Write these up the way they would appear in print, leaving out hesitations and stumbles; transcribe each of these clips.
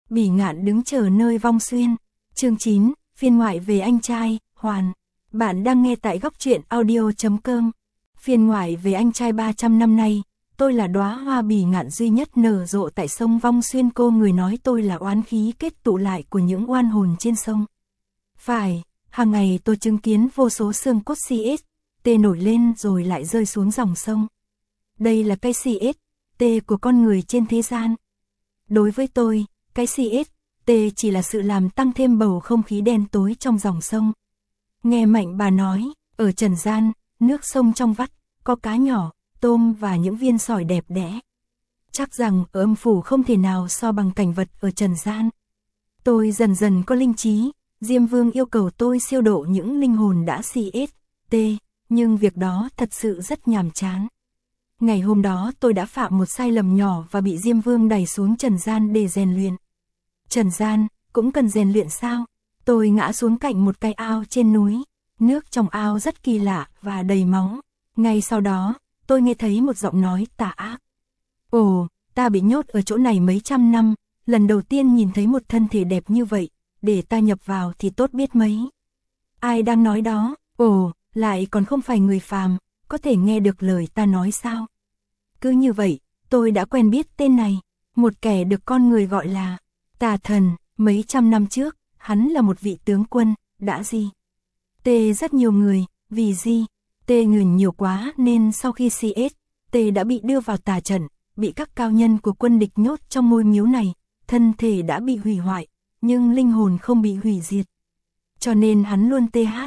Bỉ Ngạn đứng chờ nơi Vong Xuyên. Chương 9, phiên ngoại về anh trai, Hoàn. Bạn đang nghe tại góc truyện audio.com. Phiên ngoại về anh trai 300 năm nay, tôi là đóa hoa Bỉ Ngạn duy nhất nở rộ tại sông Vong Xuyên. Cô người nói tôi là oán khí kết tụ lại của những oan hồn trên sông. Phải, hàng ngày tôi chứng kiến vô số xương cốt CST nổi lên rồi lại rơi xuống dòng sông. Đây là cái CST của con người trên thế gian. Đối với tôi, cái CST chỉ là sự làm tăng thêm bầu không khí đen tối trong dòng sông. Nghe Mạnh bà nói, ở trần gian, nước sông trong vắt, có cá nhỏ, tôm và những viên sỏi đẹp đẽ. Chắc rằng ở âm phủ không thể nào so bằng cảnh vật ở trần gian. Tôi dần dần có linh trí, Diêm Vương yêu cầu tôi siêu độ những linh hồn đã CST, nhưng việc đó thật sự rất nhàm chán. Ngày hôm đó tôi đã phạm một sai lầm nhỏ và bị Diêm Vương đẩy xuống trần gian để rèn luyện. Trần gian, cũng cần rèn luyện sao? Tôi ngã xuống cạnh một cái ao trên núi. Nước trong ao rất kỳ lạ và đầy máu. Ngay sau đó, tôi nghe thấy một giọng nói tà ác. Ồ, ta bị nhốt ở chỗ này mấy trăm năm, lần đầu tiên nhìn thấy một thân thể đẹp như vậy, để ta nhập vào thì tốt biết mấy. Ai đang nói đó? Ồ, lại còn không phải người phàm, có thể nghe được lời ta nói sao? Cứ như vậy, tôi đã quen biết tên này, một kẻ được con người gọi là Tà Thần. Mấy trăm năm trước, hắn là một vị tướng quân, đã tê rất nhiều người, vì tê nguyền nhiều quá nên sau khi CST đã bị đưa vào tà trận, bị các cao nhân của quân địch nhốt trong ngôi miếu này, thân thể đã bị hủy hoại, nhưng linh hồn không bị hủy diệt. Cho nên hắn luôn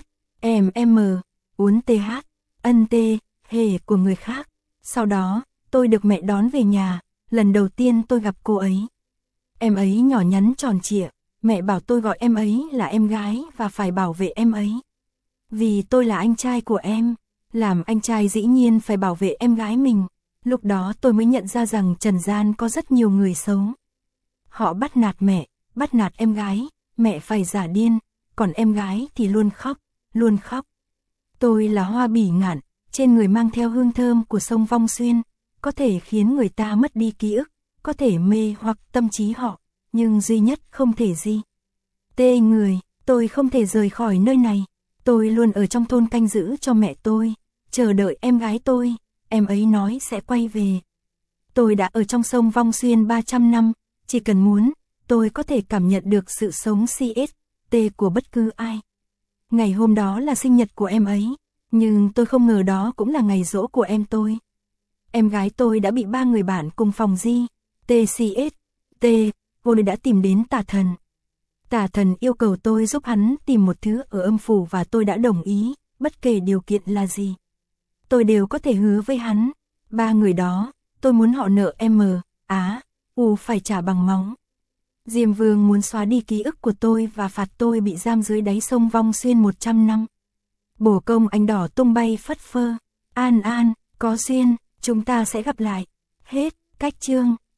uốn ân hề của người khác. Sau đó, tôi được mẹ đón về nhà, lần đầu tiên tôi gặp cô ấy. Em ấy nhỏ nhắn tròn trịa, mẹ bảo tôi gọi em ấy là em gái và phải bảo vệ em ấy. Vì tôi là anh trai của em, làm anh trai dĩ nhiên phải bảo vệ em gái mình. Lúc đó tôi mới nhận ra rằng trần gian có rất nhiều người xấu. Họ bắt nạt mẹ, bắt nạt em gái, mẹ phải giả điên, còn em gái thì luôn khóc, luôn khóc. Tôi là hoa Bỉ Ngạn, trên người mang theo hương thơm của sông Vong Xuyên, có thể khiến người ta mất đi ký ức, có thể mê hoặc tâm trí họ, nhưng duy nhất không thể tê người. Tôi không thể rời khỏi nơi này. Tôi luôn ở trong thôn canh giữ cho mẹ tôi, chờ đợi em gái tôi, em ấy nói sẽ quay về. Tôi đã ở trong sông Vong Xuyên 300 năm, chỉ cần muốn, tôi có thể cảm nhận được sự sống CST của bất cứ ai. Ngày hôm đó là sinh nhật của em ấy, nhưng tôi không ngờ đó cũng là ngày giỗ của em tôi. Em gái tôi đã bị 3 người bạn cùng phòng TCST, cô đã tìm đến Tà Thần. Tà Thần yêu cầu tôi giúp hắn tìm một thứ ở âm phủ và tôi đã đồng ý, bất kể điều kiện là gì. Tôi đều có thể hứa với hắn. 3 người đó, tôi muốn họ nợ phải trả bằng máu. Diêm Vương muốn xóa đi ký ức của tôi và phạt tôi bị giam dưới đáy sông Vong Xuyên 100 năm. Bổ công ánh đỏ tung bay phất phơ. An, có duyên, chúng ta sẽ gặp lại. Hết, cách chương.